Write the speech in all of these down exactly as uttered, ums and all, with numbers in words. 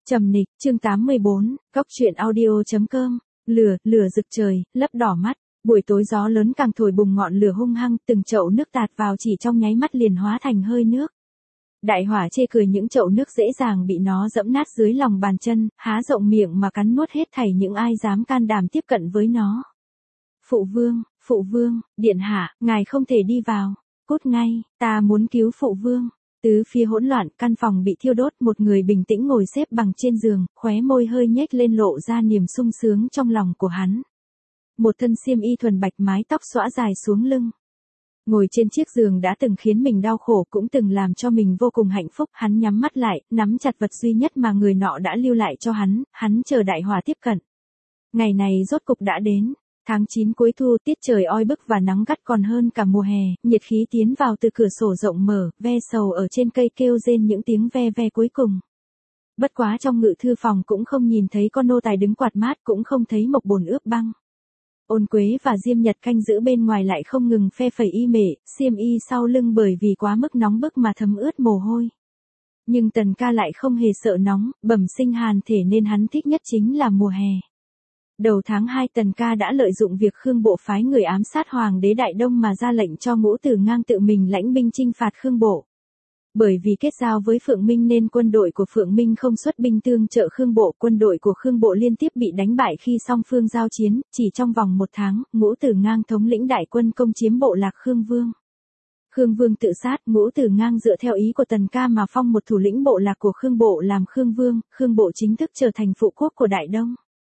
Trầm nịch, chương tám mươi bốn, cóc truyện audio.com, lửa, lửa rực trời, lấp đỏ mắt, buổi tối gió lớn càng thổi bùng ngọn lửa hung hăng, từng chậu nước tạt vào chỉ trong nháy mắt liền hóa thành hơi nước. Đại hỏa chê cười những chậu nước dễ dàng bị nó dẫm nát dưới lòng bàn chân, há rộng miệng mà cắn nuốt hết thảy những ai dám can đảm tiếp cận với nó. Phụ vương, phụ vương, điện hạ, ngài không thể đi vào, cút ngay, ta muốn cứu phụ vương. Tứ phía hỗn loạn, căn phòng bị thiêu đốt, một người bình tĩnh ngồi xếp bằng trên giường, khóe môi hơi nhếch lên lộ ra niềm sung sướng trong lòng của hắn. Một thân xiêm y thuần bạch, mái tóc xõa dài xuống lưng. Ngồi trên chiếc giường đã từng khiến mình đau khổ, cũng từng làm cho mình vô cùng hạnh phúc, hắn nhắm mắt lại, nắm chặt vật duy nhất mà người nọ đã lưu lại cho hắn, hắn chờ đại hỏa tiếp cận. Ngày này rốt cục đã đến. Tháng chín cuối thu, tiết trời oi bức và nắng gắt còn hơn cả mùa hè, nhiệt khí tiến vào từ cửa sổ rộng mở, ve sầu ở trên cây kêu rên những tiếng ve ve cuối cùng. Bất quá trong ngự thư phòng cũng không nhìn thấy con nô tài đứng quạt mát, cũng không thấy mộc bồn ướp băng. Ôn Quế và Diêm Nhật canh giữ bên ngoài lại không ngừng phe phẩy y mệ, xiêm y sau lưng bởi vì quá mức nóng bức mà thấm ướt mồ hôi. Nhưng Tần Ca lại không hề sợ nóng, bẩm sinh hàn thể nên hắn thích nhất chính là mùa hè. Đầu tháng hai Tần Ca đã lợi dụng việc Khương Bộ phái người ám sát Hoàng đế Đại Đông mà ra lệnh cho Ngũ Tử Ngang tự mình lãnh binh chinh phạt Khương Bộ. Bởi vì kết giao với Phượng Minh nên quân đội của Phượng Minh không xuất binh tương trợ Khương Bộ, quân đội của Khương Bộ liên tiếp bị đánh bại khi song phương giao chiến, chỉ trong vòng một tháng, Ngũ Tử Ngang thống lĩnh đại quân công chiếm bộ lạc Khương Vương. Khương Vương tự sát, Ngũ Tử Ngang dựa theo ý của Tần Ca mà phong một thủ lĩnh bộ lạc của Khương Bộ làm Khương Vương, Khương Bộ chính thức trở thành phụ quốc của Đại Đông.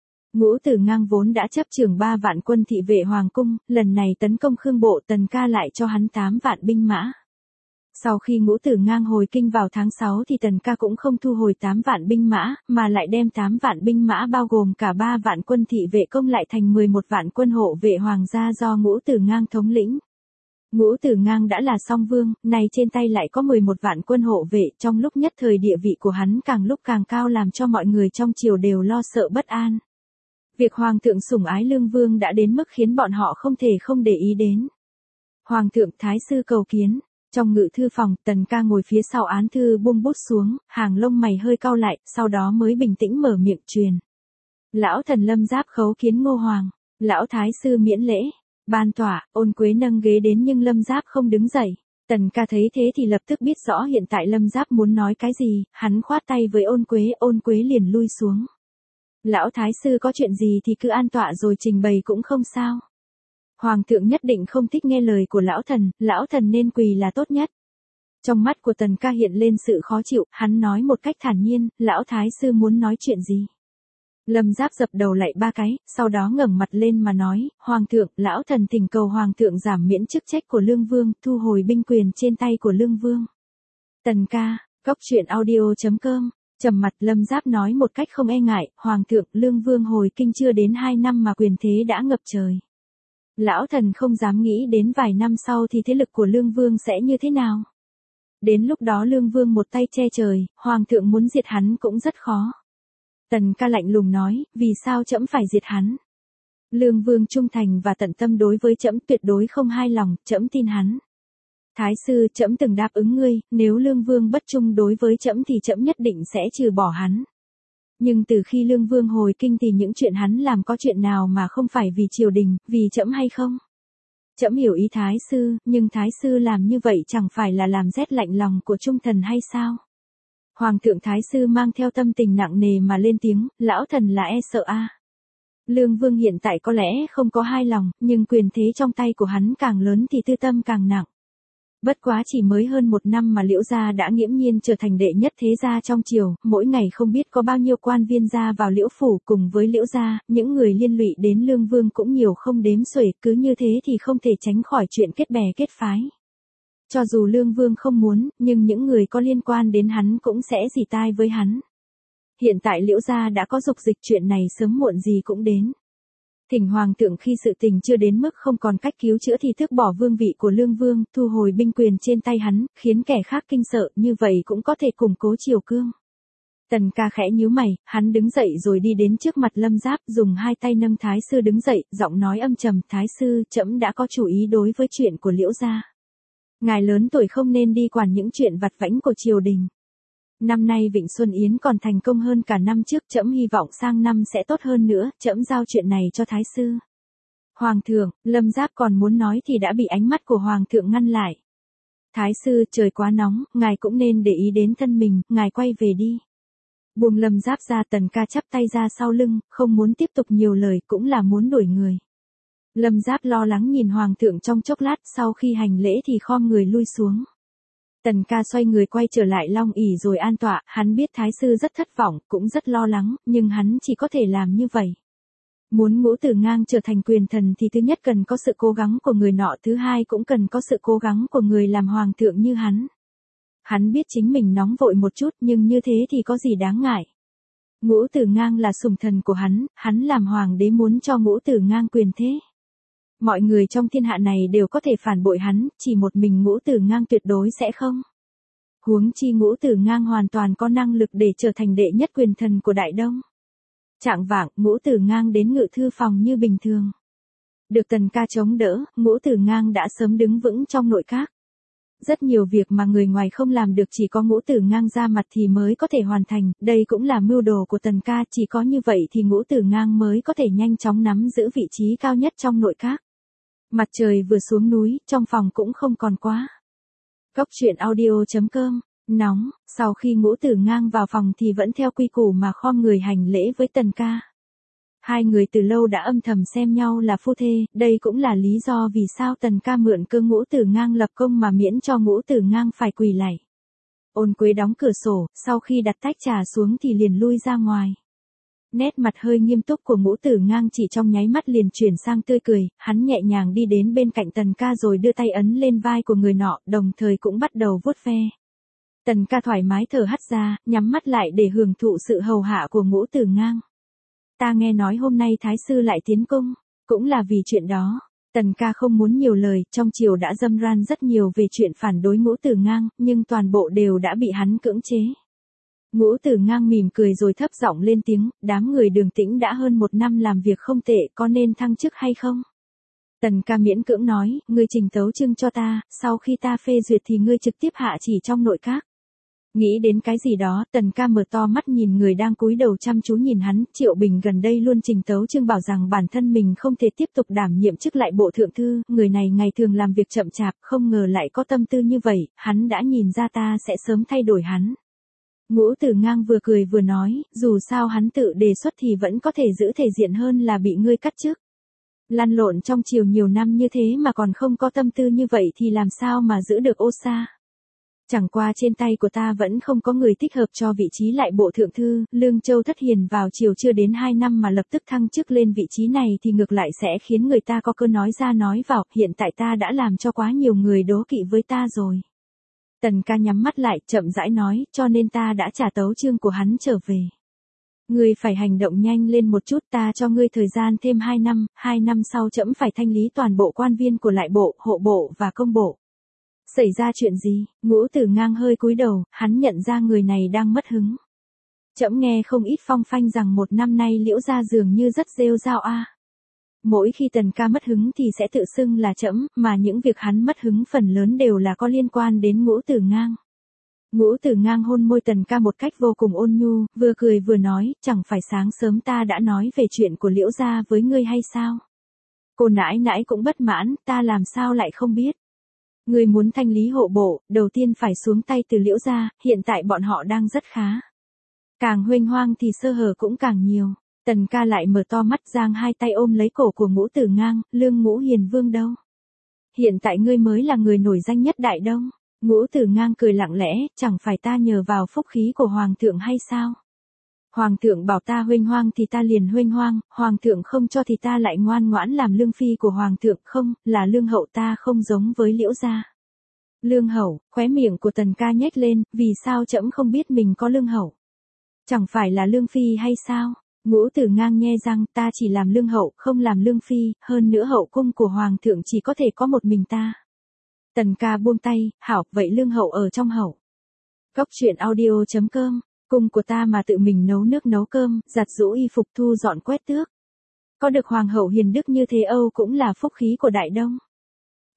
Ngũ Tử Ngang vốn đã chấp trưởng ba vạn quân thị vệ hoàng cung, lần này tấn công Khương Bộ, Tần Ca lại cho hắn tám vạn binh mã. Sau khi Ngũ Tử Ngang hồi kinh vào tháng sáu thì Tần Ca cũng không thu hồi tám vạn binh mã, mà lại đem tám vạn binh mã bao gồm cả ba vạn quân thị vệ công lại thành mười một vạn quân hộ vệ hoàng gia do Ngũ Tử Ngang thống lĩnh. Ngũ Tử Ngang đã là song vương, này trên tay lại có mười một vạn quân hộ vệ, trong lúc nhất thời địa vị của hắn càng lúc càng cao làm cho mọi người trong triều đều lo sợ bất an. Việc Hoàng thượng sủng ái Lương Vương đã đến mức khiến bọn họ không thể không để ý đến. Hoàng thượng, thái sư cầu kiến. Trong ngự thư phòng, Tần Ca ngồi phía sau án thư buông bút xuống, hàng lông mày hơi cau lại, sau đó mới bình tĩnh mở miệng truyền. Lão thần Lâm Giáp khấu kiến Ngô Hoàng. Lão thái sư miễn lễ. Ban tỏa, Ôn Quế nâng ghế đến nhưng Lâm Giáp không đứng dậy. Tần Ca thấy thế thì lập tức biết rõ hiện tại Lâm Giáp muốn nói cái gì, hắn khoát tay với Ôn Quế, Ôn Quế liền lui xuống. Lão thái sư có chuyện gì thì cứ an tọa rồi trình bày cũng không sao. Hoàng thượng nhất định không thích nghe lời của lão thần, lão thần nên quỳ là tốt nhất. Trong mắt của Tần Ca hiện lên sự khó chịu, hắn nói một cách thản nhiên, lão thái sư muốn nói chuyện gì? Lâm Giáp dập đầu lạy ba cái, sau đó ngẩng mặt lên mà nói, Hoàng thượng, lão thần thỉnh cầu Hoàng thượng giảm miễn chức trách của Lương Vương, thu hồi binh quyền trên tay của Lương Vương. Tần Ca, cóc truyện audio.com. Trầm mặt, Lâm Giáp nói một cách không e ngại, Hoàng thượng, Lương Vương hồi kinh chưa đến hai năm mà quyền thế đã ngập trời. Lão thần không dám nghĩ đến vài năm sau thì thế lực của Lương Vương sẽ như thế nào. Đến lúc đó Lương Vương một tay che trời, Hoàng thượng muốn diệt hắn cũng rất khó. Tần Ca lạnh lùng nói, vì sao trẫm phải diệt hắn? Lương Vương trung thành và tận tâm đối với trẫm, tuyệt đối không hai lòng, trẫm tin hắn. Thái sư, trẫm từng đáp ứng ngươi, nếu Lương Vương bất trung đối với trẫm thì trẫm nhất định sẽ trừ bỏ hắn. Nhưng từ khi Lương Vương hồi kinh thì những chuyện hắn làm có chuyện nào mà không phải vì triều đình, vì trẫm hay không? Trẫm hiểu ý thái sư, nhưng thái sư làm như vậy chẳng phải là làm rét lạnh lòng của trung thần hay sao? Hoàng thượng, thái sư mang theo tâm tình nặng nề mà lên tiếng, lão thần là e sợ a. À. Lương Vương hiện tại có lẽ không có hai lòng, nhưng quyền thế trong tay của hắn càng lớn thì tư tâm càng nặng. Bất quá chỉ mới hơn một năm mà Liễu gia đã nghiễm nhiên trở thành đệ nhất thế gia trong triều, mỗi ngày không biết có bao nhiêu quan viên ra vào Liễu phủ, cùng với Liễu gia, những người liên lụy đến Lương Vương cũng nhiều không đếm xuể, cứ như thế thì không thể tránh khỏi chuyện kết bè kết phái. Cho dù Lương Vương không muốn, nhưng những người có liên quan đến hắn cũng sẽ rỉ tai với hắn. Hiện tại Liễu gia đã có dục dịch, chuyện này sớm muộn gì cũng đến. Thỉnh Hoàng thượng khi sự tình chưa đến mức không còn cách cứu chữa thì tước bỏ vương vị của Lương Vương, thu hồi binh quyền trên tay hắn, khiến kẻ khác kinh sợ, như vậy cũng có thể củng cố triều cương. Tần Ca khẽ nhíu mày, hắn đứng dậy rồi đi đến trước mặt Lâm Giáp, dùng hai tay nâng thái sư đứng dậy, giọng nói âm trầm, thái sư, trẫm đã có chủ ý đối với chuyện của Liễu gia. Ngài lớn tuổi không nên đi quản những chuyện vặt vãnh của triều đình. Năm nay Vịnh Xuân Yến còn thành công hơn cả năm trước, trẫm hy vọng sang năm sẽ tốt hơn nữa, trẫm giao chuyện này cho Thái sư. Hoàng thượng, Lâm Giáp còn muốn nói thì đã bị ánh mắt của Hoàng thượng ngăn lại. Thái sư, trời quá nóng, ngài cũng nên để ý đến thân mình, ngài quay về đi. Buông Lâm Giáp ra, Tần Ca chắp tay ra sau lưng, không muốn tiếp tục nhiều lời, cũng là muốn đuổi người. Lâm Giáp lo lắng nhìn Hoàng thượng trong chốc lát, sau khi hành lễ thì khom người lui xuống. Tần Ca xoay người quay trở lại long ỷ rồi an tọa, hắn biết Thái sư rất thất vọng, cũng rất lo lắng, nhưng hắn chỉ có thể làm như vậy. Muốn Ngũ Tử Ngang trở thành quyền thần thì thứ nhất cần có sự cố gắng của người nọ, thứ hai cũng cần có sự cố gắng của người làm hoàng thượng như hắn. Hắn biết chính mình nóng vội một chút, nhưng như thế thì có gì đáng ngại. Ngũ Tử Ngang là sủng thần của hắn, hắn làm hoàng đế muốn cho Ngũ Tử Ngang quyền thế. Mọi người trong thiên hạ này đều có thể phản bội hắn, chỉ một mình Ngũ Tử Ngang tuyệt đối sẽ không. Huống chi Ngũ Tử Ngang hoàn toàn có năng lực để trở thành đệ nhất quyền thần của Đại Đông. Chạng vạng, Ngũ Tử Ngang đến ngự thư phòng như bình thường. Được Tần Ca chống đỡ, Ngũ Tử Ngang đã sớm đứng vững trong nội các. Rất nhiều việc mà người ngoài không làm được chỉ có Ngũ Tử Ngang ra mặt thì mới có thể hoàn thành, đây cũng là mưu đồ của Tần Ca, chỉ có như vậy thì Ngũ Tử Ngang mới có thể nhanh chóng nắm giữ vị trí cao nhất trong nội các. Mặt trời vừa xuống núi, trong phòng cũng không còn quá. Cốc truyện audio chấm com. Nóng, sau khi Ngũ Tử Ngang vào phòng thì vẫn theo quy củ mà khom người hành lễ với Tần Ca. Hai người từ lâu đã âm thầm xem nhau là phu thê, đây cũng là lý do vì sao Tần Ca mượn cơ Ngũ Tử Ngang lập công mà miễn cho Ngũ Tử Ngang phải quỳ lạy. Ôn Quế đóng cửa sổ, sau khi đặt tách trà xuống thì liền lui ra ngoài. Nét mặt hơi nghiêm túc của Ngũ Tử Ngang chỉ trong nháy mắt liền chuyển sang tươi cười, hắn nhẹ nhàng đi đến bên cạnh Tần Ca rồi đưa tay ấn lên vai của người nọ, đồng thời cũng bắt đầu vuốt ve. Tần Ca thoải mái thở hắt ra, nhắm mắt lại để hưởng thụ sự hầu hạ của Ngũ Tử Ngang. Ta nghe nói hôm nay Thái sư lại tiến cung, cũng là vì chuyện đó. Tần Ca không muốn nhiều lời, trong triều đã râm ran rất nhiều về chuyện phản đối Ngũ Tử Ngang, nhưng toàn bộ đều đã bị hắn cưỡng chế. Ngũ Tử Ngang mỉm cười rồi thấp giọng lên tiếng, đám người Đường Tĩnh đã hơn một năm làm việc không tệ, có nên thăng chức hay không? Tần Ca miễn cưỡng nói, ngươi trình tấu chương cho ta, sau khi ta phê duyệt thì ngươi trực tiếp hạ chỉ trong nội các. Nghĩ đến cái gì đó, Tần Ca mở to mắt nhìn người đang cúi đầu chăm chú nhìn hắn, Triệu Bình gần đây luôn trình tấu chương bảo rằng bản thân mình không thể tiếp tục đảm nhiệm chức lại bộ thượng thư, người này ngày thường làm việc chậm chạp, không ngờ lại có tâm tư như vậy, hắn đã nhìn ra ta sẽ sớm thay đổi hắn. Ngũ Tử Ngang vừa cười vừa nói, dù sao hắn tự đề xuất thì vẫn có thể giữ thể diện hơn là bị ngươi cắt chức. Lăn lộn trong triều nhiều năm như thế mà còn không có tâm tư như vậy thì làm sao mà giữ được ô sa. Chẳng qua trên tay của ta vẫn không có người thích hợp cho vị trí lại bộ thượng thư, Lương Châu Thất Hiền vào triều chưa đến hai năm mà lập tức thăng chức lên vị trí này thì ngược lại sẽ khiến người ta có cơ nói ra nói vào, hiện tại ta đã làm cho quá nhiều người đố kỵ với ta rồi. Tần Ca nhắm mắt lại, chậm rãi nói, cho nên ta đã trả tấu chương của hắn trở về. Ngươi phải hành động nhanh lên một chút, ta cho ngươi thời gian thêm hai năm, hai năm sau trẫm phải thanh lý toàn bộ quan viên của lại bộ, hộ bộ và công bộ. Xảy ra chuyện gì? Ngũ Tử Ngang hơi cúi đầu, hắn nhận ra người này đang mất hứng. Trẫm nghe không ít phong phanh rằng một năm nay Liễu gia dường như rất rêu rao a. Mỗi khi Tần Ca mất hứng thì sẽ tự xưng là trẫm, mà những việc hắn mất hứng phần lớn đều là có liên quan đến Ngũ Tử Ngang. Ngũ Tử Ngang hôn môi Tần Ca một cách vô cùng ôn nhu, vừa cười vừa nói, chẳng phải sáng sớm ta đã nói về chuyện của Liễu gia với ngươi hay sao? Cô nãi nãi cũng bất mãn, ta làm sao lại không biết. Ngươi muốn thanh lý hộ bộ, đầu tiên phải xuống tay từ Liễu gia, hiện tại bọn họ đang rất khá. Càng huênh hoang thì sơ hở cũng càng nhiều. Tần Ca lại mở to mắt, giang hai tay ôm lấy cổ của Ngũ Tử Ngang, Lương Ngũ Hiền Vương đâu? Hiện tại ngươi mới là người nổi danh nhất Đại Đông. Ngũ Tử Ngang cười lặng lẽ, chẳng phải ta nhờ vào phúc khí của Hoàng thượng hay sao? Hoàng thượng bảo ta huênh hoang thì ta liền huênh hoang, Hoàng thượng không cho thì ta lại ngoan ngoãn làm lương phi của Hoàng thượng, không, là lương hậu ta không giống với Liễu gia. Lương hậu, khóe miệng của Tần Ca nhếch lên, vì sao trẫm không biết mình có lương hậu? Chẳng phải là lương phi hay sao? Ngũ Tử Ngang nhe răng, ta chỉ làm lương hậu, không làm lương phi, hơn nữa hậu cung của Hoàng thượng chỉ có thể có một mình ta. Tần Ca buông tay, hảo, vậy lương hậu ở trong hậu. Cốc truyện audio chấm com, cung của ta mà tự mình nấu nước nấu cơm, giặt giũ y phục thu dọn quét tước. Có được Hoàng hậu hiền đức như thế Âu cũng là phúc khí của Đại Đông.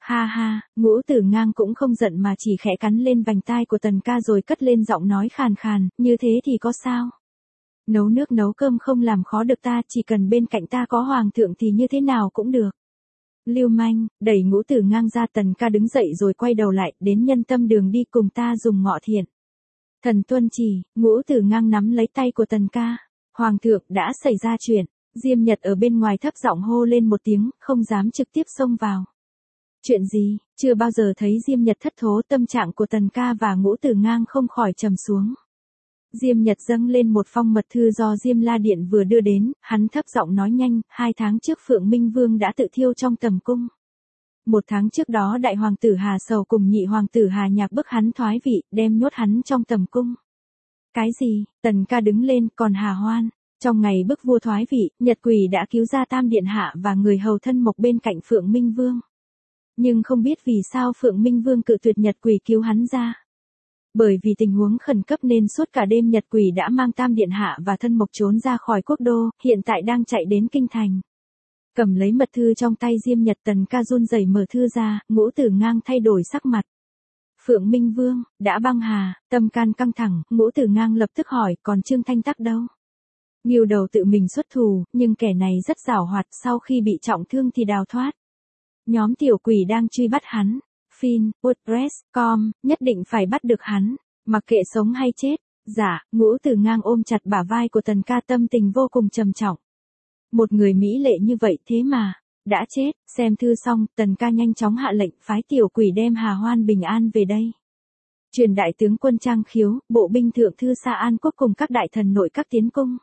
Ha ha, Ngũ Tử Ngang cũng không giận mà chỉ khẽ cắn lên vành tai của Tần ca rồi cất lên giọng nói khàn khàn, như thế thì có sao? Nấu nước nấu cơm không làm khó được ta, chỉ cần bên cạnh ta có hoàng thượng thì như thế nào cũng được. Lưu manh, đẩy Ngũ Tử Ngang ra. Tần ca đứng dậy rồi quay đầu lại, đến Nhân Tâm Đường đi cùng ta dùng ngọ thiện. Thần tuân chỉ. Ngũ Tử Ngang nắm lấy tay của Tần ca. Hoàng thượng, đã xảy ra chuyện. Diêm Nhật ở bên ngoài thấp giọng hô lên một tiếng, không dám trực tiếp xông vào. Chuyện gì? Chưa bao giờ thấy Diêm Nhật thất thố, tâm trạng của Tần ca và Ngũ Tử Ngang không khỏi trầm xuống. Diêm Nhật dâng lên một phong mật thư do Diêm La Điện vừa đưa đến, hắn thấp giọng nói nhanh, hai tháng trước Phượng Minh Vương đã tự thiêu trong tầm cung. Một tháng trước đó đại hoàng tử Hà Sầu cùng nhị hoàng tử Hà Nhạc bức hắn thoái vị, đem nhốt hắn trong tầm cung. Cái gì? Tần ca đứng lên, còn Hà Hoan. Trong ngày bức vua thoái vị, Nhật Quỷ đã cứu ra Tam Điện Hạ và người hầu thân mộc bên cạnh Phượng Minh Vương. Nhưng không biết vì sao Phượng Minh Vương cự tuyệt Nhật Quỷ cứu hắn ra. Bởi vì tình huống khẩn cấp nên suốt cả đêm Nhật Quỷ đã mang Tam Điện Hạ và thân mộc trốn ra khỏi quốc đô, hiện tại đang chạy đến kinh thành. Cầm lấy mật thư trong tay Diêm Nhật. Tần ca run rẩy mở thư ra, Ngũ Tử Ngang thay đổi sắc mặt. Phượng Minh Vương, đã băng hà, tâm can căng thẳng, Ngũ Tử Ngang lập tức hỏi, còn Trương Thanh Tắc đâu? Ngưu Đầu tự mình xuất thù, nhưng kẻ này rất giảo hoạt, sau khi bị trọng thương thì đào thoát. Nhóm tiểu quỷ đang truy bắt hắn. Fin, WordPress, com, nhất định phải bắt được hắn, mặc kệ sống hay chết. Dạ. Ngũ Tử Ngang ôm chặt bả vai của Tần ca, tâm tình vô cùng trầm trọng. Một người mỹ lệ như vậy thế mà đã chết. Xem thư xong, Tần ca nhanh chóng hạ lệnh phái tiểu quỷ đem Hà Hoan bình an về đây. Truyền đại tướng quân Trang Khiếu, bộ binh thượng thư Sa An Quốc cùng các đại thần nội các tiến cung.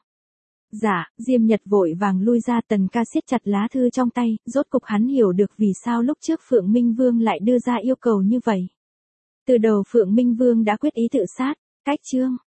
Dạ. Diêm Nhật vội vàng lui ra. Tần ca siết chặt lá thư trong tay, rốt cục hắn hiểu được vì sao lúc trước Phượng Minh Vương lại đưa ra yêu cầu như vậy. Từ đầu Phượng Minh Vương đã quyết ý tự sát. Cách chương